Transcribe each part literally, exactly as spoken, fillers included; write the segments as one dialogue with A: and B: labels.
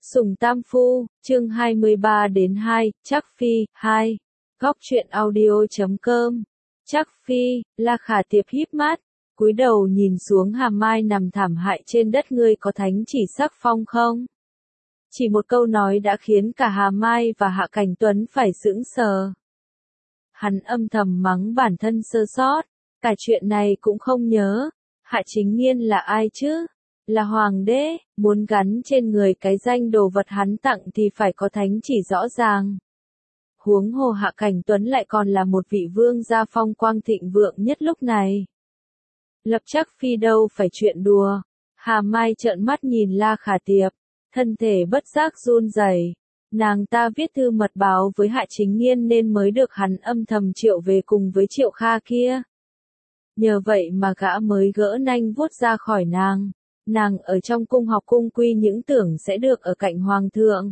A: Sùng Tam Phu, chương hai mươi ba đến hai, Trác Phi, hai. Góc truyện audio chấm com. Trác Phi, La Khả Tiệp híp mắt, cúi đầu nhìn xuống Hà Mai nằm thảm hại trên đất, ngươi có thánh chỉ sắc phong không? Chỉ một câu nói đã khiến cả Hà Mai và Hạ Cảnh Tuấn phải sững sờ. Hắn âm thầm mắng bản thân sơ sót, cả chuyện này cũng không nhớ. Hạ Chính Nghiên là ai chứ? Là hoàng đế, muốn gắn trên người cái danh đồ vật hắn tặng thì phải có thánh chỉ rõ ràng. Huống hồ Hạ Cảnh Tuấn lại còn là một vị vương gia phong quang thịnh vượng nhất lúc này. Lập Trác Phi đâu phải chuyện đùa. Hà Mai trợn mắt nhìn La Khả Tiệp, thân thể bất giác run rẩy. Nàng ta viết thư mật báo với Hạ Chính Nghiên nên mới được hắn âm thầm triệu về cùng với Triệu Kha kia. Nhờ vậy mà gã mới gỡ nanh vuốt ra khỏi nàng. Nàng ở trong cung học cung quy những tưởng sẽ được ở cạnh hoàng thượng.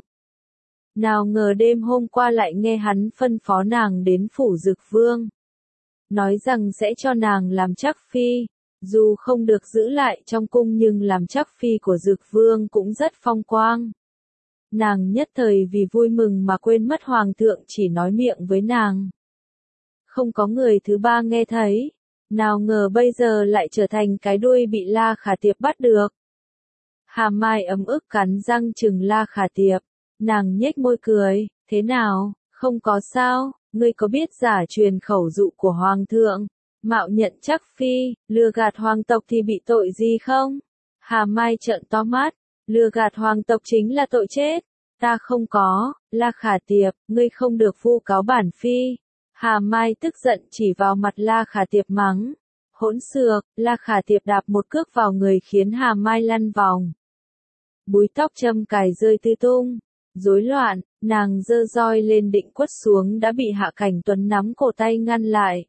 A: Nào ngờ đêm hôm qua lại nghe hắn phân phó nàng đến phủ Dực Vương. Nói rằng sẽ cho nàng làm Trác Phi, dù không được giữ lại trong cung nhưng làm Trác Phi của Dực Vương cũng rất phong quang. Nàng nhất thời vì vui mừng mà quên mất hoàng thượng chỉ nói miệng với nàng. Không có người thứ ba nghe thấy. Nào ngờ bây giờ lại trở thành cái đuôi bị La Khả Tiệp bắt được. Hà Mai ấm ức cắn răng chừng La Khả Tiệp. Nàng nhếch môi cười, thế nào, không có sao, ngươi có biết giả truyền khẩu dụ của hoàng thượng, mạo nhận Trác Phi, lừa gạt hoàng tộc thì bị tội gì không? Hà Mai trợn to mắt, lừa gạt hoàng tộc chính là tội chết. Ta không có, La Khả Tiệp, ngươi không được vu cáo bản phi. Hà Mai tức giận chỉ vào mặt La Khả Tiệp mắng. Hỗn xược, La Khả Tiệp đạp một cước vào người khiến Hà Mai lăn vòng. Búi tóc châm cài rơi tứ tung. Rối loạn, nàng giơ roi lên định quất xuống đã bị Hạ Cảnh Tuấn nắm cổ tay ngăn lại.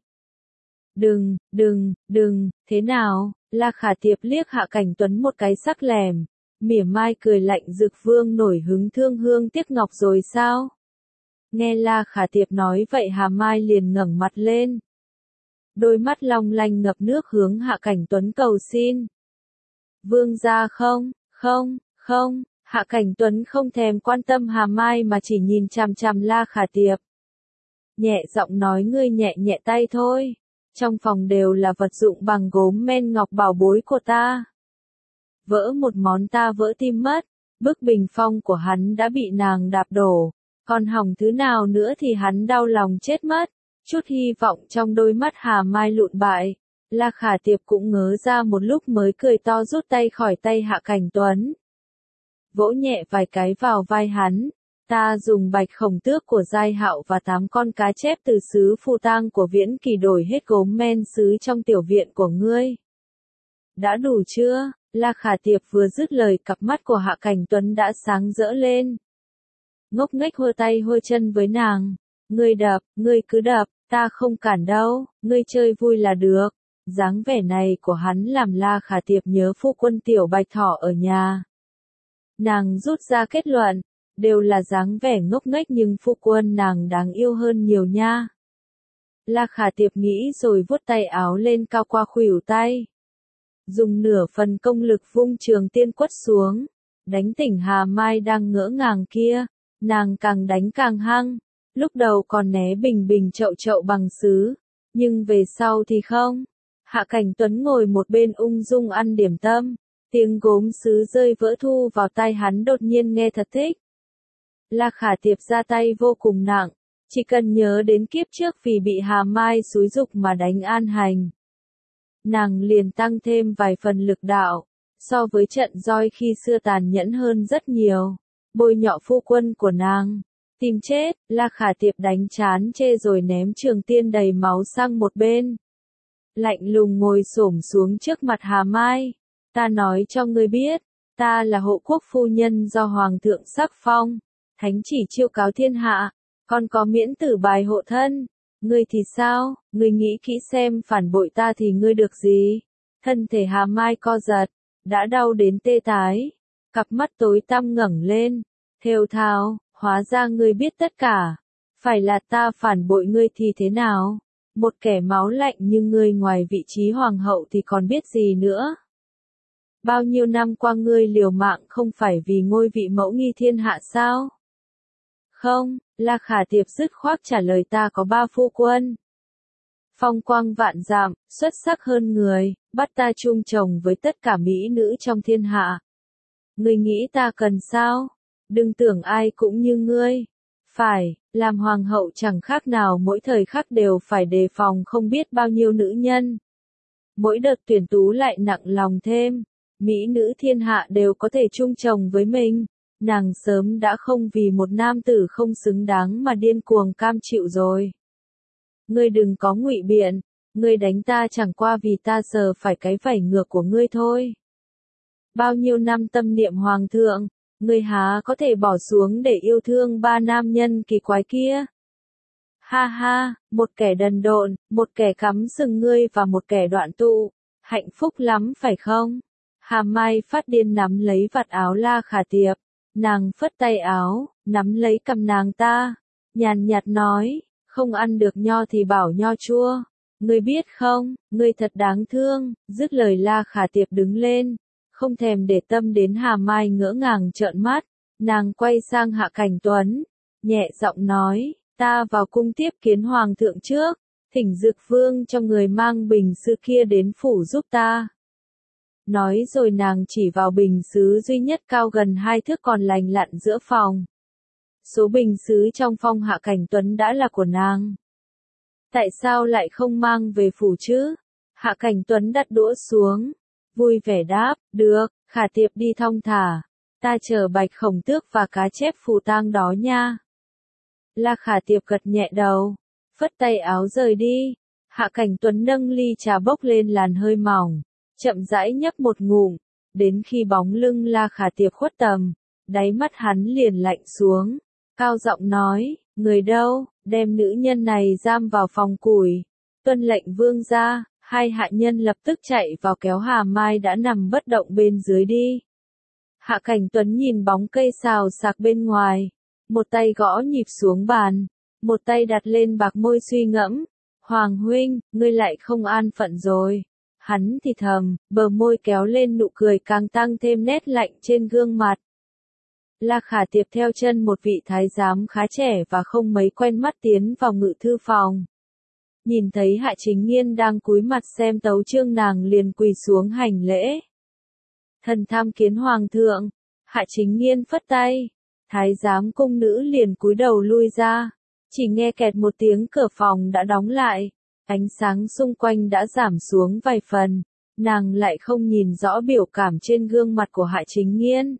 A: Đừng, đừng, đừng, thế nào? La Khả Tiệp liếc Hạ Cảnh Tuấn một cái sắc lẻm, mỉa mai cười lạnh. Dực Vương nổi hứng thương hương tiếc ngọc rồi sao? Nghe La Khả Tiệp nói vậy Hà Mai liền ngẩng mặt lên. Đôi mắt long lanh ngập nước hướng Hạ Cảnh Tuấn cầu xin. Vương gia không, không, không, Hạ Cảnh Tuấn không thèm quan tâm Hà Mai mà chỉ nhìn chằm chằm La Khả Tiệp. Nhẹ giọng nói, ngươi nhẹ nhẹ tay thôi. Trong phòng đều là vật dụng bằng gốm men ngọc bảo bối của ta. Vỡ một món ta vỡ tim mất. Bức bình phong của hắn đã bị nàng đạp đổ. Còn hỏng thứ nào nữa thì hắn đau lòng chết mất. Chút hy vọng trong đôi mắt Hà Mai lụn bại. La Khả Tiệp cũng ngớ ra một lúc mới cười to rút tay khỏi tay Hạ Cảnh Tuấn. Vỗ nhẹ vài cái vào vai hắn. Ta dùng bạch khổng tước của Giai Hạo và tám con cá chép từ xứ Phù Tang của Viễn Kỳ đổi hết gốm men sứ trong tiểu viện của ngươi. Đã đủ chưa? La Khả Tiệp vừa dứt lời cặp mắt của Hạ Cảnh Tuấn đã sáng rỡ lên. Ngốc nghếch hơ tay hơ chân với nàng. Ngươi đập, ngươi cứ đập, ta không cản đâu, ngươi chơi vui là được. Dáng vẻ này của hắn làm La Khả Tiệp nhớ phu quân Tiểu Bạch Thỏ ở nhà. Nàng rút ra kết luận, đều là dáng vẻ ngốc nghếch nhưng phu quân nàng đáng yêu hơn nhiều nha. La Khả Tiệp nghĩ rồi vuốt tay áo lên cao qua khuỷu tay. Dùng nửa phần công lực vung trường tiên quất xuống, đánh tỉnh Hà Mai đang ngỡ ngàng kia. Nàng càng đánh càng hăng, lúc đầu còn né bình bình chậu chậu bằng sứ, nhưng về sau thì không. Hạ Cảnh Tuấn ngồi một bên ung dung ăn điểm tâm, tiếng gốm sứ rơi vỡ thu vào tai hắn đột nhiên nghe thật thích. La Khả Tiệp ra tay vô cùng nặng, chỉ cần nhớ đến kiếp trước vì bị Hà Mai xúi giục mà đánh An Hành. Nàng liền tăng thêm vài phần lực đạo, so với trận roi khi xưa tàn nhẫn hơn rất nhiều. Bôi nhọ phu quân của nàng. Tìm chết, La Khả Tiệp đánh chán chê rồi ném trường tiên đầy máu sang một bên. Lạnh lùng ngồi xổm xuống trước mặt Hà Mai. Ta nói cho ngươi biết, ta là hộ quốc phu nhân do Hoàng thượng sắc phong. Thánh chỉ chiêu cáo thiên hạ, còn có miễn tử bài hộ thân. Ngươi thì sao, ngươi nghĩ kỹ xem phản bội ta thì ngươi được gì? Thân thể Hà Mai co giật, đã đau đến tê tái. Cặp mắt tối tăm ngẩng lên, thều thào, hóa ra ngươi biết tất cả. Phải là ta phản bội ngươi thì thế nào? Một kẻ máu lạnh như ngươi ngoài vị trí hoàng hậu thì còn biết gì nữa? Bao nhiêu năm qua ngươi liều mạng không phải vì ngôi vị mẫu nghi thiên hạ sao? Không, La Khả Tiệp dứt khoát trả lời ta có ba phu quân. Phong quang vạn dặm, xuất sắc hơn người, bắt ta chung chồng với tất cả mỹ nữ trong thiên hạ. Ngươi nghĩ ta cần sao? Đừng tưởng ai cũng như ngươi. Phải, làm hoàng hậu chẳng khác nào mỗi thời khắc đều phải đề phòng không biết bao nhiêu nữ nhân. Mỗi đợt tuyển tú lại nặng lòng thêm, mỹ nữ thiên hạ đều có thể chung chồng với mình. Nàng sớm đã không vì một nam tử không xứng đáng mà điên cuồng cam chịu rồi. Ngươi đừng có ngụy biện, ngươi đánh ta chẳng qua vì ta sờ phải cái vảy ngược của ngươi thôi. Bao nhiêu năm tâm niệm hoàng thượng, ngươi há có thể bỏ xuống để yêu thương ba nam nhân kỳ quái kia. Ha ha, một kẻ đần độn, một kẻ cắm sừng ngươi và một kẻ đoạn tụ, hạnh phúc lắm phải không? Hàm Mai phát điên nắm lấy vạt áo La Khả Tiệp, nàng phất tay áo, nắm lấy cầm nàng ta, nhàn nhạt nói, không ăn được nho thì bảo nho chua, ngươi biết không, ngươi thật đáng thương. Dứt lời La Khả Tiệp đứng lên, không thèm để tâm đến Hàm Mai ngỡ ngàng trợn mắt, nàng quay sang Hạ Cảnh Tuấn, nhẹ giọng nói, ta vào cung tiếp kiến hoàng thượng trước, thỉnh Dực Vương cho người mang bình sứ kia đến phủ giúp ta. Nói rồi nàng chỉ vào bình sứ duy nhất cao gần hai thước còn lành lặn giữa phòng. Số bình sứ trong phong Hạ Cảnh Tuấn đã là của nàng. Tại sao lại không mang về phủ chứ? Hạ Cảnh Tuấn đặt đũa xuống, vui vẻ đáp, được, Khả Tiệp đi thong thả, ta chờ Bạch Khổng Tước và cá chép phù tang đó nha. La Khả Tiệp gật nhẹ đầu, phất tay áo rời đi. Hạ Cảnh Tuấn nâng ly trà bốc lên làn hơi mỏng, chậm rãi nhấp một ngụm, đến khi bóng lưng La Khả Tiệp khuất tầm, đáy mắt hắn liền lạnh xuống, cao giọng nói, người đâu, đem nữ nhân này giam vào phòng củi, tuân lệnh vương gia. Hai hạ nhân lập tức chạy vào kéo Hàm Mai đã nằm bất động bên dưới đi. Hạ Cảnh Tuấn nhìn bóng cây xào xạc bên ngoài, một tay gõ nhịp xuống bàn, một tay đặt lên bạc môi suy ngẫm, Hoàng huynh, ngươi lại không an phận rồi. Hắn thì thầm, bờ môi kéo lên nụ cười càng tăng thêm nét lạnh trên gương mặt. La Khả Tiệp theo chân một vị thái giám khá trẻ và không mấy quen mắt tiến vào ngự thư phòng. Nhìn thấy Hạ Chính Nghiên đang cúi mặt xem tấu chương nàng liền quỳ xuống hành lễ. Thần tham kiến hoàng thượng. Hạ Chính Nghiên phất tay, thái giám cung nữ liền cúi đầu lui ra, chỉ nghe kẹt một tiếng cửa phòng đã đóng lại, ánh sáng xung quanh đã giảm xuống vài phần, nàng lại không nhìn rõ biểu cảm trên gương mặt của Hạ Chính Nghiên.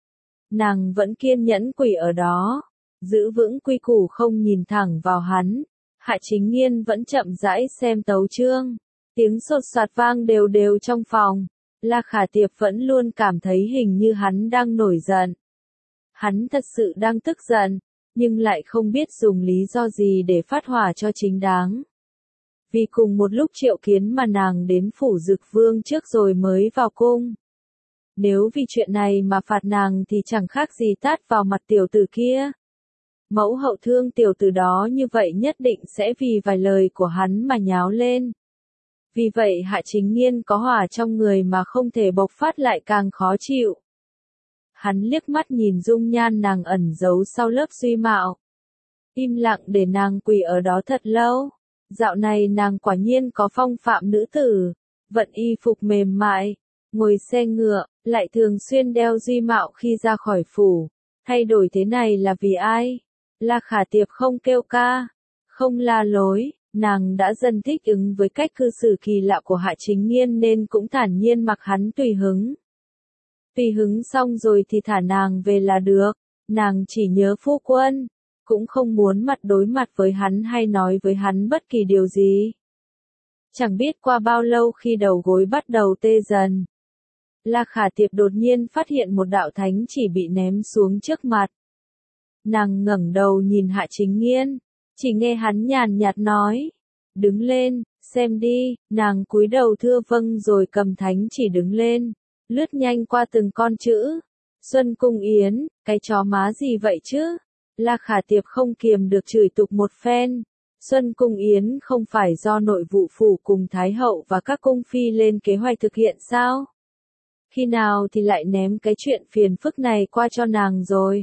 A: Nàng vẫn kiên nhẫn quỳ ở đó, giữ vững quy củ không nhìn thẳng vào hắn. Hạ Chính Nghiên vẫn chậm rãi xem tấu chương, tiếng sột soạt vang đều đều trong phòng. La Khả Tiệp vẫn luôn cảm thấy hình như hắn đang nổi giận. Hắn thật sự đang tức giận, nhưng lại không biết dùng lý do gì để phát hỏa cho chính đáng. Vì cùng một lúc triệu kiến mà nàng đến phủ Dực Vương trước rồi mới vào cung. Nếu vì chuyện này mà phạt nàng thì chẳng khác gì tát vào mặt tiểu tử kia. Mẫu hậu thương tiểu tử đó như vậy nhất định sẽ vì vài lời của hắn mà nháo lên. Vì vậy Hạ Chính Nghiên có hỏa trong người mà không thể bộc phát lại càng khó chịu. Hắn liếc mắt nhìn dung nhan nàng ẩn giấu sau lớp duy mạo. Im lặng để nàng quỳ ở đó thật lâu. Dạo này nàng quả nhiên có phong phạm nữ tử, vận y phục mềm mại, ngồi xe ngựa, lại thường xuyên đeo duy mạo khi ra khỏi phủ. Thay đổi thế này là vì ai? La Khả Tiệp không kêu ca, không la lối, nàng đã dần thích ứng với cách cư xử kỳ lạ của Hạ Chính Nghiên nên cũng thản nhiên mặc hắn tùy hứng. Tùy hứng xong rồi thì thả nàng về là được, nàng chỉ nhớ phu quân, cũng không muốn mặt đối mặt với hắn hay nói với hắn bất kỳ điều gì. Chẳng biết qua bao lâu khi đầu gối bắt đầu tê dần, La Khả Tiệp đột nhiên phát hiện một đạo thánh chỉ bị ném xuống trước mặt. Nàng ngẩng đầu nhìn Hạ Chính Nghiên, chỉ nghe hắn nhàn nhạt nói, đứng lên, xem đi. Nàng cúi đầu thưa vâng rồi cầm thánh chỉ đứng lên, lướt nhanh qua từng con chữ. Xuân Cung Yến, cái chó má gì vậy chứ? La Khả Tiệp không kiềm được chửi tục một phen. Xuân Cung Yến không phải do nội vụ phủ cùng Thái hậu và các cung phi lên kế hoạch thực hiện sao? Khi nào thì lại ném cái chuyện phiền phức này qua cho nàng rồi.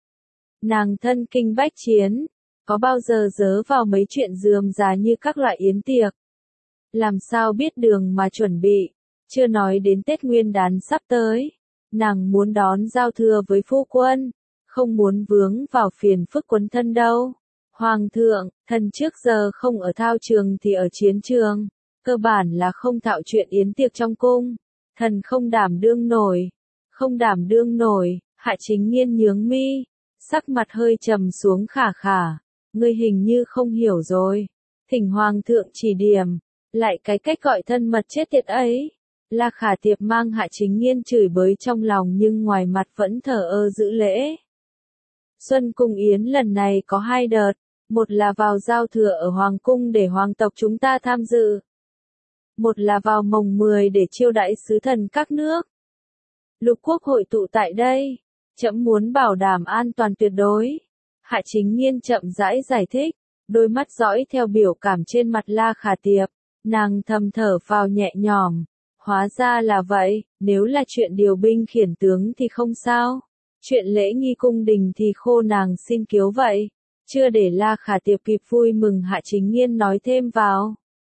A: Nàng thân kinh bách chiến, có bao giờ dớ vào mấy chuyện rườm rà như các loại yến tiệc. Làm sao biết đường mà chuẩn bị, chưa nói đến Tết Nguyên đán sắp tới. Nàng muốn đón giao thừa với phu quân, không muốn vướng vào phiền phức quấn thân đâu. Hoàng thượng, thần trước giờ không ở thao trường thì ở chiến trường, cơ bản là không thạo chuyện yến tiệc trong cung. Thần không đảm đương nổi, không đảm đương nổi, Hạ Chính Nghiên nhướng mi, sắc mặt hơi trầm xuống khả khả, ngươi hình như không hiểu rồi, thỉnh hoàng thượng chỉ điểm, lại cái cách gọi thân mật chết tiệt ấy. La Khả Tiệp mang Hạ Chính Nghiên chửi bới trong lòng nhưng ngoài mặt vẫn thờ ơ giữ lễ. Xuân Cung Yến lần này có hai đợt, một là vào giao thừa ở Hoàng Cung để hoàng tộc chúng ta tham dự. Một là vào mồng mười để chiêu đãi sứ thần các nước. Lục quốc hội tụ tại đây, trẫm muốn bảo đảm an toàn tuyệt đối. Hạ Chính Nghiên chậm rãi giải thích, đôi mắt dõi theo biểu cảm trên mặt La Khả Tiệp, nàng thầm thở phào nhẹ nhõm. Hóa ra là vậy, nếu là chuyện điều binh khiển tướng thì không sao. Chuyện lễ nghi cung đình thì khô nàng xin kiếu vậy. Chưa để La Khả Tiệp kịp vui mừng Hạ Chính Nghiên nói thêm vào.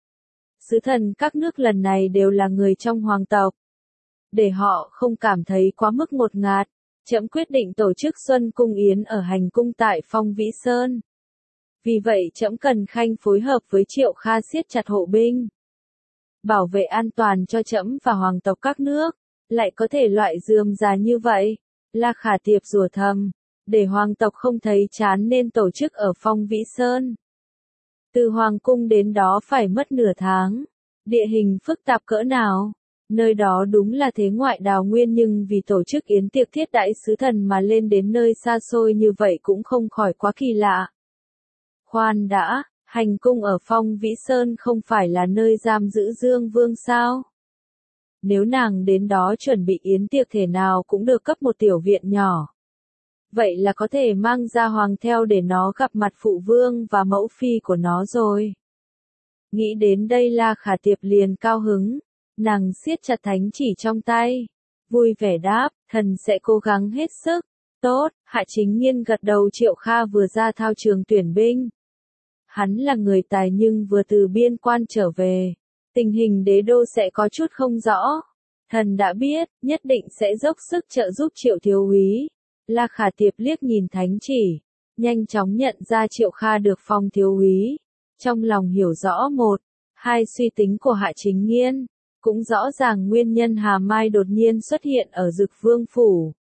A: Sứ thần các nước lần này đều là người trong hoàng tộc. Để họ không cảm thấy quá mức ngột ngạt, trẫm quyết định tổ chức Xuân Cung Yến ở hành cung tại Phong Vĩ Sơn. Vì vậy trẫm cần khanh phối hợp với Triệu Kha siết chặt hộ binh, bảo vệ an toàn cho trẫm và hoàng tộc các nước. Lại có thể loại rườm rà như vậy. La Khả Tiệp rủa thầm, để hoàng tộc không thấy chán nên tổ chức ở Phong Vĩ Sơn. Từ hoàng cung đến đó phải mất nửa tháng. Địa hình phức tạp cỡ nào? Nơi đó đúng là thế ngoại đào nguyên, nhưng vì tổ chức yến tiệc thiết đãi sứ thần mà lên đến nơi xa xôi như vậy cũng không khỏi quá kỳ lạ. Khoan đã, hành cung ở Phong Vĩ Sơn không phải là nơi giam giữ Dương Vương sao? Nếu nàng đến đó chuẩn bị yến tiệc thể nào cũng được cấp một tiểu viện nhỏ. Vậy là có thể mang ra hoàng theo để nó gặp mặt phụ vương và mẫu phi của nó rồi. Nghĩ đến đây La Khả Tiệp liền cao hứng, nàng siết chặt thánh chỉ trong tay, vui vẻ đáp, thần sẽ cố gắng hết sức. Tốt, Hạ Chính Nghiên gật đầu. Triệu Kha vừa ra thao trường tuyển binh. Hắn là người tài nhưng vừa từ biên quan trở về, tình hình đế đô sẽ có chút không rõ. Thần đã biết, nhất định sẽ dốc sức trợ giúp Triệu thiếu úy. La Khả Tiệp liếc nhìn thánh chỉ, nhanh chóng nhận ra Triệu Kha được phong thiếu úy. Trong lòng hiểu rõ một, hai suy tính của Hạ Chính Nghiên, cũng rõ ràng nguyên nhân Hà Mai đột nhiên xuất hiện ở Dực Vương phủ.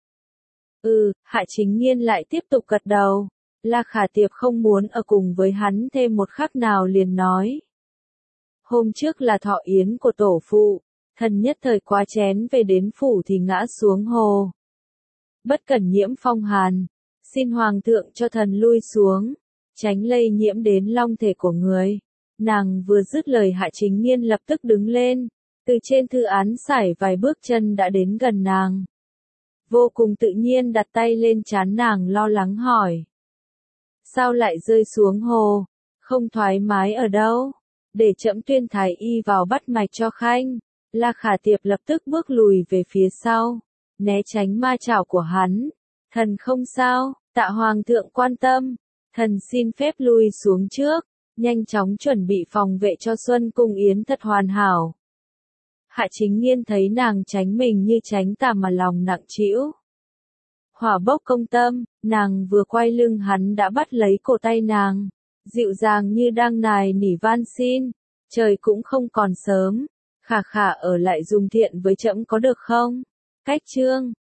A: Ừ, Hạ Chính Nghiên lại tiếp tục gật đầu. La Khả Tiệp không muốn ở cùng với hắn thêm một khắc nào liền nói. Hôm trước là thọ yến của tổ phụ, thần nhất thời quá chén về đến phủ thì ngã xuống hồ. Bất cẩn nhiễm phong hàn, xin hoàng thượng cho thần lui xuống, tránh lây nhiễm đến long thể của người. Nàng vừa dứt lời Hạ Chính Nghiên lập tức đứng lên, từ trên thư án sải vài bước chân đã đến gần nàng. Vô cùng tự nhiên đặt tay lên trán nàng lo lắng hỏi. Sao lại rơi xuống hồ? Không thoải mái ở đâu? Để trẫm tuyên thái y vào bắt mạch cho khanh. La Khả Tiệp lập tức bước lùi về phía sau, né tránh ma chảo của hắn. Thần không sao, tạ hoàng thượng quan tâm. Thần xin phép lui xuống trước, nhanh chóng chuẩn bị phòng vệ cho Xuân Cung Yến thật hoàn hảo. Hạ Chính Nghiên thấy nàng tránh mình như tránh tà mà lòng nặng trĩu. Hỏa bốc công tâm, nàng vừa quay lưng hắn đã bắt lấy cổ tay nàng, dịu dàng như đang nài nỉ van xin. Trời cũng không còn sớm, Khả Khả ở lại dùng thiện với trẫm có được không? Cách chương